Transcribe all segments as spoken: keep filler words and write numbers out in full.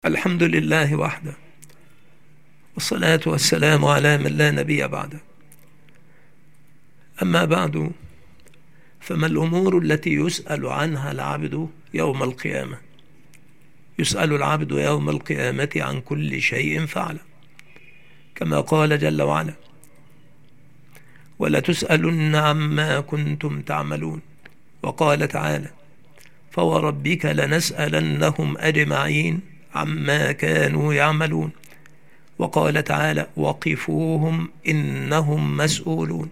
الحمد لله وحده، والصلاة والسلام على من لا نبي بعده. أما بعد، فما الأمور التي يسأل عنها العبد يوم القيامة؟ يسأل العبد يوم القيامة عن كل شيء فعل، كما قال جل وعلا: ولتسألن عما كنتم تعملون. وقال تعالى: فوربك لنسألنهم أجمعين عما كانوا يعملون. وقال تعالى: وقفوهم إنهم مسؤولون.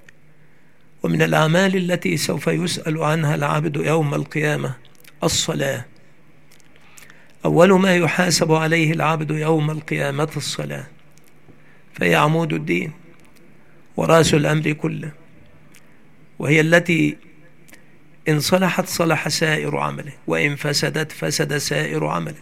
ومن الأعمال التي سوف يسأل عنها العبد يوم القيامة الصلاة. أول ما يحاسب عليه العبد يوم القيامة الصلاة، فهي عمود الدين ورأس الأمر كله، وهي التي إن صلحت صلح سائر عمله، وإن فسدت فسد سائر عمله.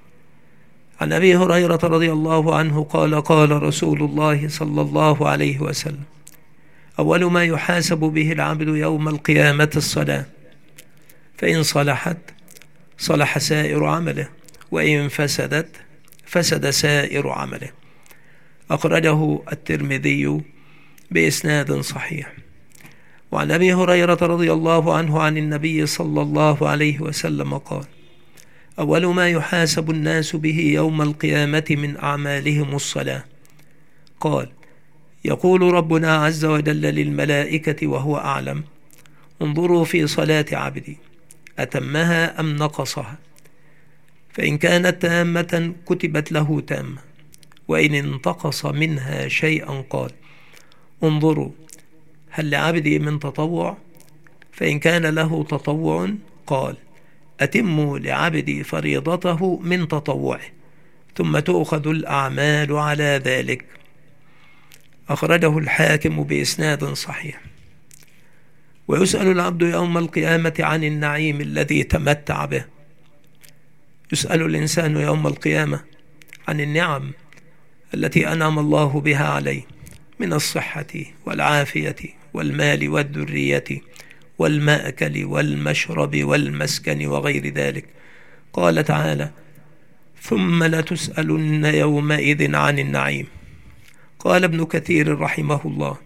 عن أبي هريرة رضي الله عنه قال: قال رسول الله صلى الله عليه وسلم: أول ما يحاسب به العبد يوم القيامة الصلاة، فإن صلحت صلح سائر عمله، وإن فسدت فسد سائر عمله. أخرجه الترمذي بإسناد صحيح. وعن أبي هريرة رضي الله عنه عن النبي صلى الله عليه وسلم قال: أول ما يحاسب الناس به يوم القيامة من أعمالهم الصلاة. قال: يقول ربنا عز وجل للملائكة وهو أعلم: انظروا في صلاة عبدي أتمها أم نقصها، فإن كانت تامة كتبت له تامة، وإن انتقص منها شيئا قال: انظروا هل لعبدي من تطوع، فإن كان له تطوع قال: أتموا لعبدي فريضته من تطوعه، ثم تؤخذ الأعمال على ذلك. أخرجه الحاكم بإسناد صحيح. ويسأل العبد يوم القيامة عن النعيم الذي تمتع به. يسأل الإنسان يوم القيامة عن النعم التي أنعم الله بها عليه من الصحة والعافية والمال والذرية والمأكل والمشرب والمسكن وغير ذلك. قال تعالى: ثم لتسألن يومئذ عن النعيم. قال ابن كثير رحمه الله: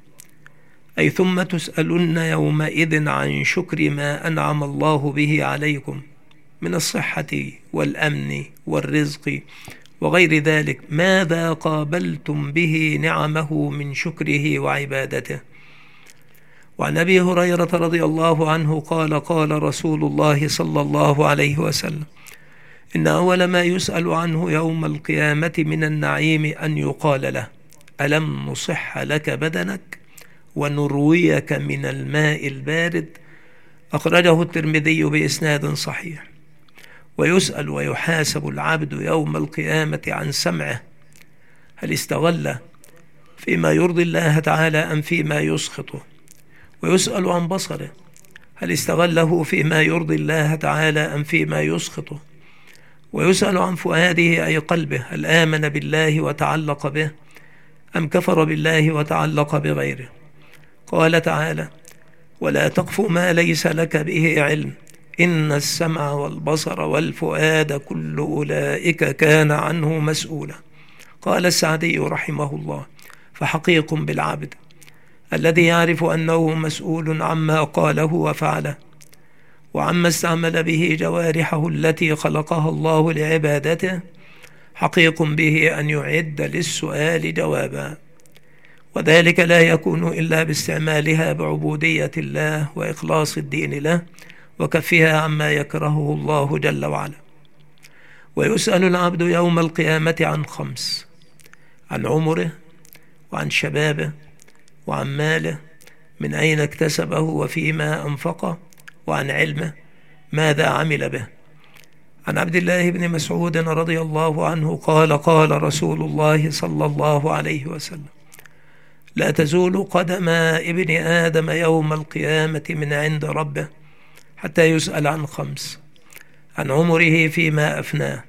أي ثم تسألن يومئذ عن شكر ما أنعم الله به عليكم من الصحة والأمن والرزق وغير ذلك، ماذا قابلتم به نعمه من شكره وعبادته. وعن أبي هريرة رضي الله عنه قال: قال رسول الله صلى الله عليه وسلم: إن أول ما يسأل عنه يوم القيامة من النعيم أن يقال له: ألم نصح لك بدنك ونرويك من الماء البارد. أخرجه الترمذي بإسناد صحيح. ويسأل ويحاسب العبد يوم القيامة عن سمعه، هل استغل فيما يرضي الله تعالى أم فيما يسخطه. ويسأل عن بصره، هل استغله فيما يرضي الله تعالى أم فيما يسخطه. ويسأل عن فؤاده أي قلبه، هل آمن بالله وتعلق به أم كفر بالله وتعلق بغيره. قال تعالى: ولا تقف ما ليس لك به علم إن السمع والبصر والفؤاد كل أولئك كان عنه مسؤولا. قال السعدي رحمه الله: فحقيق بالعبد الذي يعرف أنه مسؤول عما قاله وفعله، وعما استعمل به جوارحه التي خلقها الله لعبادته، حقيق به أن يعد للسؤال جوابا، وذلك لا يكون إلا باستعمالها بعبودية الله وإخلاص الدين له وكفها عما يكرهه الله جل وعلا. ويسأل العبد يوم القيامة عن خمس: عن عمره، وعن شبابه، وعن ماله من أين اكتسبه وفيما أنفقه، وعن علمه ماذا عمل به. عن عبد الله بن مسعود رضي الله عنه قال: قال رسول الله صلى الله عليه وسلم: لا تزول قدم ابن آدم يوم القيامة من عند ربه حتى يسأل عن خمس: عن عمره فيما أفناه،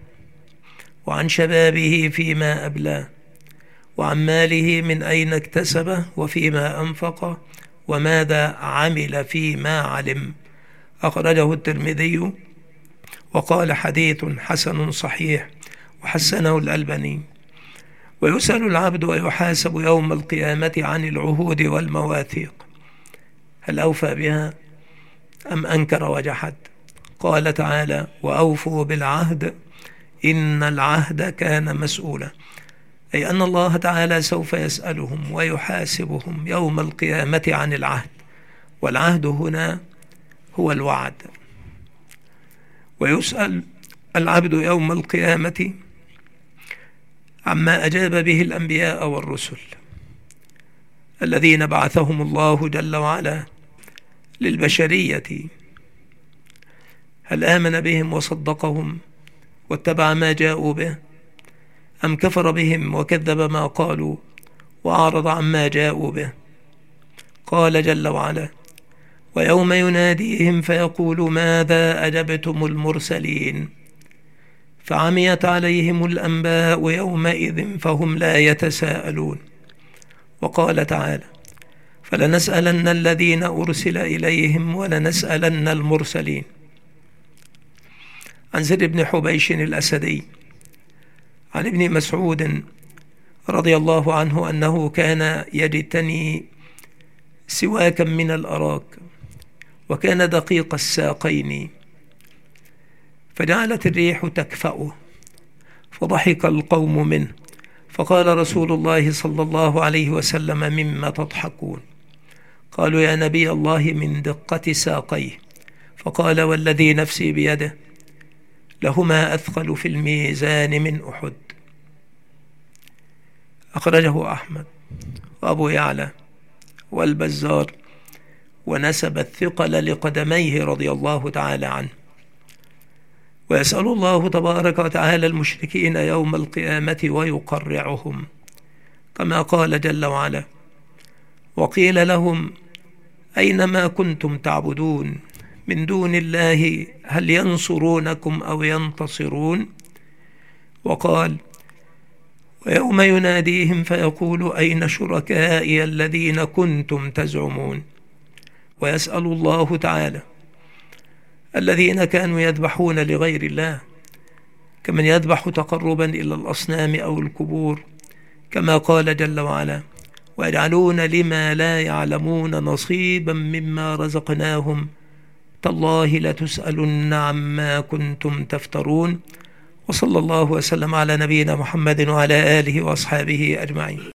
وعن شبابه فيما أبلاه، وعن ماله من أين اكتسبه وفيما أنفقه، وماذا عمل فيما علم. أخرجه الترمذي وقال: حديث حسن صحيح. وحسنه الألباني. ويسأل العبد ويحاسب يوم القيامة عن العهود والمواثيق، هل أوفى بها أم أنكر وجحد؟ قال تعالى: وأوفوا بالعهد إن العهد كان مسؤولا، أي أن الله تعالى سوف يسألهم ويحاسبهم يوم القيامة عن العهد، والعهد هنا هو الوعد. ويسأل العبد يوم القيامة عما أجاب به الأنبياء والرسل الذين بعثهم الله جل وعلا للبشرية، هل آمن بهم وصدقهم واتبع ما جاءوا به، أم كفر بهم وكذب ما قالوا وأعرض عما جاءوا به؟ قال جل وعلا: ويوم يناديهم فيقول ماذا أجبتم المرسلين فعميت عليهم الأنباء يومئذ فهم لا يتساءلون. وقال تعالى: فلنسألن الذين أرسل إليهم ولنسألن المرسلين. عن زر بن حبيش الأسدي عن ابن مسعود رضي الله عنه أنه كان يجتني سواكا من الأراك، وكان دقيق الساقين، فجعلت الريح تكفأه، فضحك القوم منه، فقال رسول الله صلى الله عليه وسلم: مما تضحكون؟ قالوا: يا نبي الله من دقة ساقيه. فقال: والذي نفسي بيده لهما أثقل في الميزان من أحد. أخرجه أحمد وأبو يعلى والبزار، ونسب الثقل لقدميه رضي الله تعالى عنه. ويسأل الله تبارك وتعالى المشركين يوم القيامة ويقرعهم، كما قال جل وعلا: وقيل لهم أين ما كنتم تعبدون من دون الله هل ينصرونكم أو ينتصرون؟ وقال: ويوم يناديهم فيقول أين شركائي الذين كنتم تزعمون؟ ويسأل الله تعالى الذين كانوا يذبحون لغير الله كمن يذبح تقربا إلى الأصنام أو القبور، كما قال جل وعلا: ويجعلون لما لا يعلمون نصيبا مما رزقناهم تالله لتسألن عما كنتم تفترون. وصلى الله وسلم على نبينا محمد وعلى آله وأصحابه أجمعين.